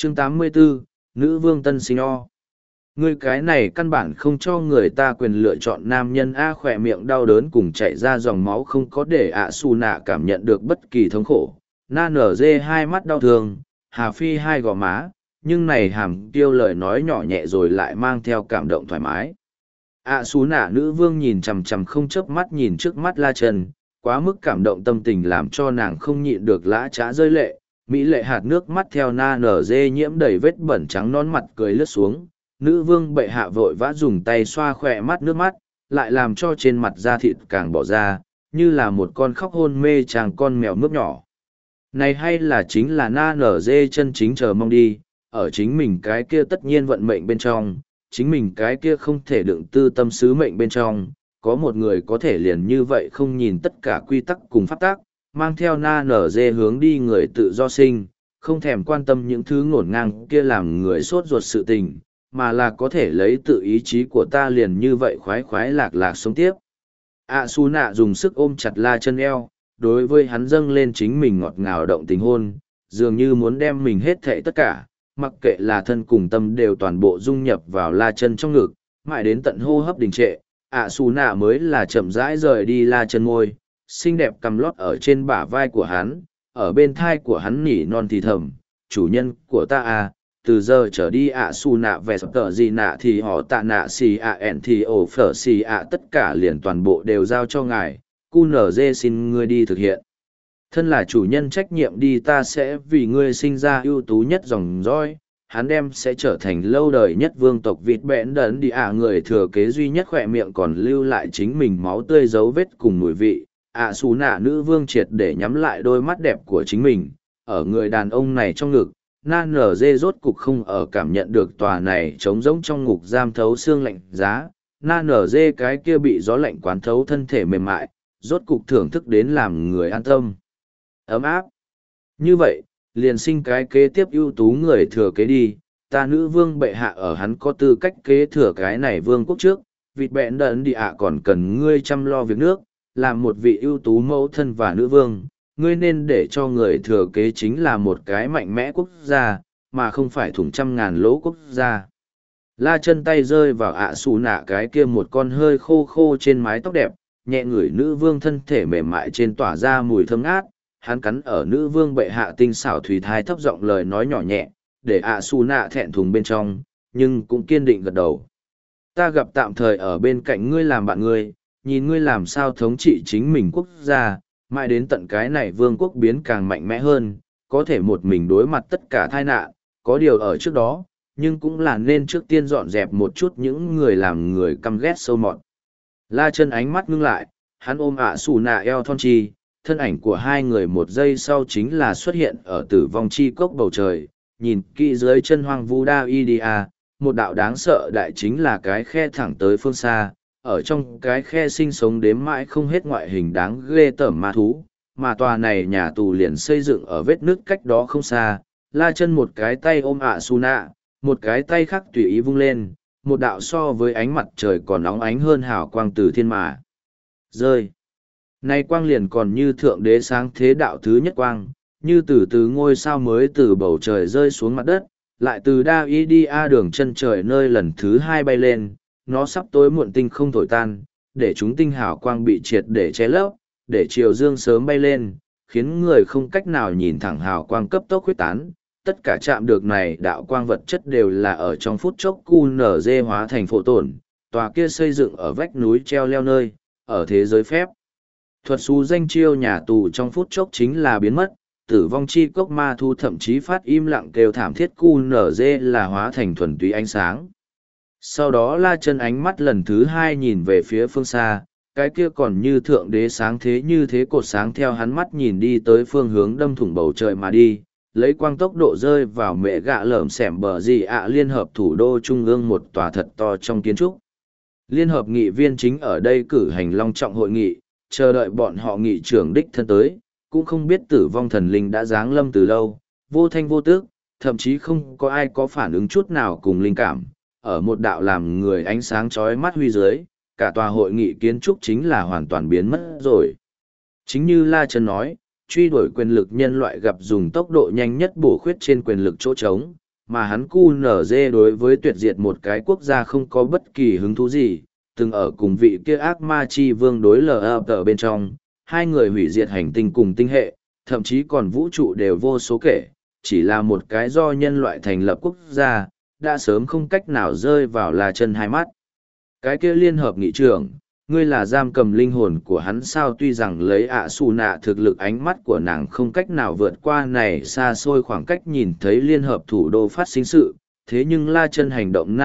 Chương 84, Nữ vương tân sinh o. Ngươi cái này căn bản không cho người ta quyền lựa chọn nam nhân A, khỏe miệng đau đớn cùng chạy ra dòng máu không có để ạ xù nạ cảm nhận được bất kỳ thống khổ. Na nở dê hai mắt đau thương, Hà Phi hai gò má, nhưng này hàm tiêu lời nói nhỏ nhẹ rồi lại mang theo cảm động thoải mái. ạ xù nạ nữ vương nhìn chằm chằm không chớp mắt nhìn trước mắt La Trần, quá mức cảm động tâm tình làm cho nàng không nhịn được lã trá rơi lệ. Mỹ lệ hạt nước mắt theo na nở dê nhiễm đầy vết bẩn trắng non mặt cười lướt xuống. Nữ vương bệ hạ vội vã dùng tay xoa khỏe mắt nước mắt, lại làm cho trên mặt da thịt càng bỏ ra, như là một con khóc hôn mê chàng con mèo nước nhỏ. Này hay là chính là na nở dê chân chính chờ mong đi, ở chính mình cái kia tất nhiên vận mệnh bên trong, chính mình cái kia không thể đựng tư tâm sứ mệnh bên trong, có một người có thể liền như vậy không nhìn tất cả quy tắc cùng pháp tác, mang theo na nở dê hướng đi người tự do sinh, không thèm quan tâm những thứ ngổn ngang kia làm người sốt ruột sự tình, mà là có thể lấy tự ý chí của ta liền như vậy khoái khoái lạc lạc sống tiếp. Su nạ dùng sức ôm chặt La Chân eo, đối với hắn dâng lên chính mình ngọt ngào động tình hôn, dường như muốn đem mình hết thảy tất cả, mặc kệ là thân cùng tâm đều toàn bộ dung nhập vào La Chân trong ngực, mãi đến tận hô hấp đình trệ, Su nạ mới là chậm rãi rời đi La Chân môi, xinh đẹp cầm lót ở trên bả vai của hắn, ở bên thai của hắn nỉ non thì thầm, chủ nhân của ta à, từ giờ trở đi su nạ về sập tờ gì nạ thì họ tạ nạ xì ẻn thì ổ phở xì tất cả liền toàn bộ đều giao cho ngài, cu nở dê xin ngươi đi thực hiện. Thân là chủ nhân trách nhiệm đi, ta sẽ vì ngươi sinh ra ưu tú nhất dòng dõi, hắn đem sẽ trở thành lâu đời nhất vương tộc vịt bẽn đấn đi người thừa kế duy nhất, khỏe miệng còn lưu lại chính mình máu tươi dấu vết cùng mùi vị. Su nạ nữ vương triệt để nhắm lại đôi mắt đẹp của chính mình, ở người đàn ông này trong ngực. Na nở dê rốt cục không ở cảm nhận được tòa này trống rỗng trong ngục giam thấu xương lạnh giá. Na nở dê cái kia bị gió lạnh quán thấu thân thể mềm mại, rốt cục thưởng thức đến làm người an tâm, ấm áp. Như vậy, liền sinh cái kế tiếp ưu tú người thừa kế đi, ta nữ vương bệ hạ ở hắn có tư cách kế thừa cái này vương quốc trước, vịt bẹn đần đi còn cần ngươi chăm lo việc nước, làm một vị ưu tú mẫu thân và nữ vương. Ngươi nên để cho người thừa kế chính là một cái mạnh mẽ quốc gia, mà không phải thủng trăm ngàn lỗ quốc gia. La Chân tay rơi vào Su nạ cái kia một con hơi khô khô trên mái tóc đẹp, nhẹ ngửi nữ vương thân thể mềm mại trên tỏa ra mùi thơm ngát, hắn cắn ở nữ vương bệ hạ tinh xảo thủy thai thấp giọng lời nói nhỏ nhẹ, để Su nạ thẹn thùng bên trong, nhưng cũng kiên định gật đầu. Ta gặp tạm thời ở bên cạnh ngươi làm bạn ngươi, nhìn ngươi làm sao thống trị chính mình quốc gia, mãi đến tận cái này vương quốc biến càng mạnh mẽ hơn, có thể một mình đối mặt tất cả tai nạn, có điều ở trước đó, nhưng cũng là nên trước tiên dọn dẹp một chút những người làm người căm ghét sâu mọt. La Chân ánh mắt ngưng lại, hắn ôm Su nạ eo thon chi, thân ảnh của hai người một giây sau chính là xuất hiện ở tử vong chi cốc bầu trời, nhìn kỹ dưới chân hoang vu Đa một đạo đáng sợ đại chính là cái khe thẳng tới phương xa. Ở trong cái khe sinh sống đếm mãi không hết ngoại hình đáng ghê tởm ma thú, mà tòa này nhà tù liền xây dựng ở vết nước cách đó không xa. La Chân một cái tay ôm Su nạ, một cái tay khác tùy ý vung lên, một đạo so với ánh mặt trời còn óng ánh hơn hào quang từ thiên mà rơi. Nay quang liền còn như thượng đế sáng thế đạo thứ nhất quang, như từ ngôi sao mới từ bầu trời rơi xuống mặt đất, lại từ Đa đường chân trời nơi lần thứ hai bay lên. Nó sắp tối muộn tinh không thổi tan, để chúng tinh hào quang bị triệt để che lấp, để chiều dương sớm bay lên, khiến người không cách nào nhìn thẳng hào quang cấp tốc huyết tán. Tất cả chạm được này đạo quang vật chất đều là ở trong phút chốc QNZ hóa thành phổ tổn, tòa kia xây dựng ở vách núi treo leo nơi, ở thế giới phép. Thuật xú danh chiêu nhà tù trong phút chốc chính là biến mất, tử vong chi cốc ma thu thậm chí phát im lặng kêu thảm thiết QNZ là hóa thành thuần túy ánh sáng. Sau đó La Chân ánh mắt lần thứ hai nhìn về phía phương xa, cái kia còn như thượng đế sáng thế như thế cột sáng theo hắn mắt nhìn đi tới phương hướng đâm thủng bầu trời mà đi, lấy quang tốc độ rơi vào mẹ gạ lởm xẻm bờ gì liên hợp thủ đô trung ương một tòa thật to trong kiến trúc. Liên hợp nghị viên chính ở đây cử hành long trọng hội nghị, chờ đợi bọn họ nghị trưởng đích thân tới, cũng không biết tử vong thần linh đã giáng lâm từ lâu, vô thanh vô tước, thậm chí không có ai có phản ứng chút nào cùng linh cảm. Ở một đạo làm người ánh sáng chói mắt huy dưới, cả tòa hội nghị kiến trúc chính là hoàn toàn biến mất rồi. Chính như La Chân nói, truy đuổi quyền lực nhân loại gặp dùng tốc độ nhanh nhất bổ khuyết trên quyền lực chỗ trống, mà hắn QNZ đối với tuyệt diệt một cái quốc gia không có bất kỳ hứng thú gì, từng ở cùng vị kia ác ma chi vương đối ở bên trong, hai người hủy diệt hành tinh cùng tinh hệ, thậm chí còn vũ trụ đều vô số kể, chỉ là một cái do nhân loại thành lập quốc gia, đã sớm không cách nào rơi vào là chân hai mắt. Cái kia liên hợp nghị trưởng, ngươi là giam cầm linh hồn của hắn sao? Tuy rằng lấy xù nạ thực lực, ánh mắt của nàng không cách nào vượt qua này xa xôi khoảng cách nhìn thấy liên hợp thủ đô phát sinh sự, thế nhưng la chân hành động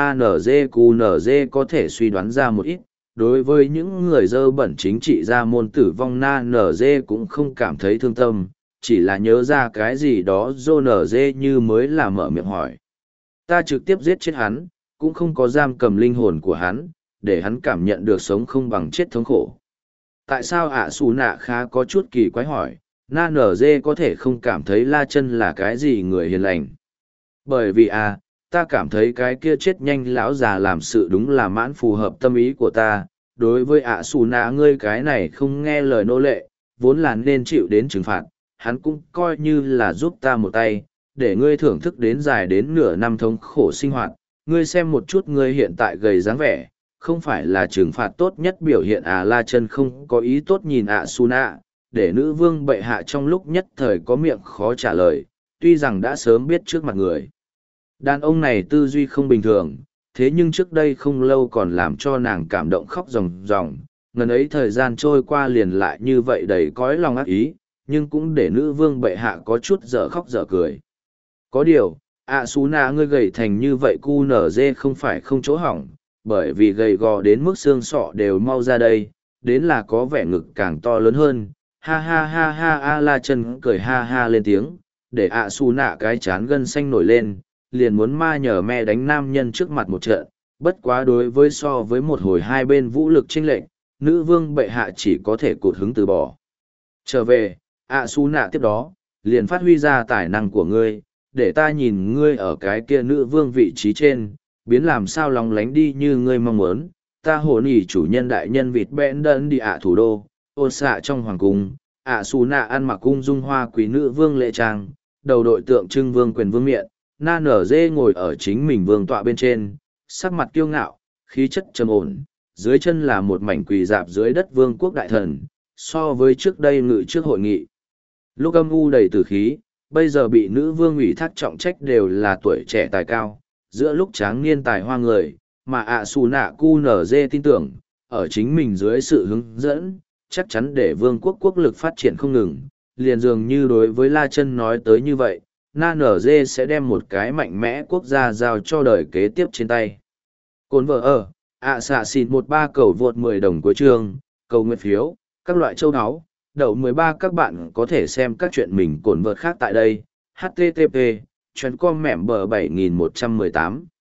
NG có thể suy đoán ra một ít. Đối với những người dơ bẩn chính trị gia môn tử vong NG cũng không cảm thấy thương tâm, chỉ là nhớ ra cái gì đó dô NG như mới là mở miệng hỏi. Ta trực tiếp giết chết hắn, cũng không có giam cầm linh hồn của hắn, để hắn cảm nhận được sống không bằng chết thống khổ. Tại sao xù nạ khá có chút kỳ quái hỏi, NG có thể không cảm thấy la chân là cái gì người hiền lành? Bởi vì ta cảm thấy cái kia chết nhanh lão già làm sự đúng là mãn phù hợp tâm ý của ta. Đối với xù nạ ngươi cái này không nghe lời nô lệ, vốn là nên chịu đến trừng phạt, hắn cũng coi như là giúp ta một tay, để ngươi thưởng thức đến dài đến nửa năm thống khổ sinh hoạt. Ngươi xem một chút ngươi hiện tại gầy dáng vẻ, không phải là trừng phạt tốt nhất biểu hiện la chân không có ý tốt nhìn xù nạ, để nữ vương bệ hạ trong lúc nhất thời có miệng khó trả lời, tuy rằng đã sớm biết trước mặt người. Đàn ông này tư duy không bình thường, thế nhưng trước đây không lâu còn làm cho nàng cảm động khóc ròng ròng, ngần ấy thời gian trôi qua liền lại như vậy đầy cõi lòng ác ý, nhưng cũng để nữ vương bệ hạ có chút dở khóc dở cười. Có điều, xú nạ ngươi gầy thành như vậy QNZ không phải không chỗ hỏng, bởi vì gầy gò đến mức xương sọ đều mau ra đây, đến là có vẻ ngực càng to lớn hơn. Ha ha ha ha la chân cười ha ha lên tiếng, để xù nạ cái chán gân xanh nổi lên, liền muốn ma nhờ me đánh nam nhân trước mặt một trận, bất quá đối với so với một hồi hai bên vũ lực chênh lệch, nữ vương bệ hạ chỉ có thể cụt hứng từ bỏ. Trở về, xù nạ tiếp đó, liền phát huy ra tài năng của ngươi, để ta nhìn ngươi ở cái kia nữ vương vị trí trên, biến làm sao lòng lánh đi như ngươi mong muốn. Ta hồn ỉ chủ nhân đại nhân vịt bẽn đơn đi thủ đô, ôn xạ trong hoàng cung, xù nạ ăn mặc cung dung hoa quý nữ vương lệ trang, đầu đội tượng trưng vương quyền vương miện, na nở dê ngồi ở chính mình vương tọa bên trên, sắc mặt kiêu ngạo, khí chất trầm ổn, dưới chân là một mảnh quỳ dạp dưới đất vương quốc đại thần, so với trước đây ngự trước hội nghị. Lúc âm u đầy tử khí, bây giờ bị nữ vương ủy thác trọng trách đều là tuổi trẻ tài cao, giữa lúc tráng niên tài hoa người, mà xù nạ QNZ tin tưởng, ở chính mình dưới sự hướng dẫn, chắc chắn để vương quốc quốc lực phát triển không ngừng, liền dường như đối với La Chân nói tới như vậy, NG sẽ đem một cái mạnh mẽ quốc gia giao cho đời kế tiếp trên tay. Cồn vợ ở, xạ xịn 13 cầu vượt 10 đồng cuối chương, cầu nguyện phiếu, các loại châu áo, đậu 13 các bạn có thể xem các chuyện mình cồn vợt khác tại đây, http, chuyến com mẻm bờ 7118.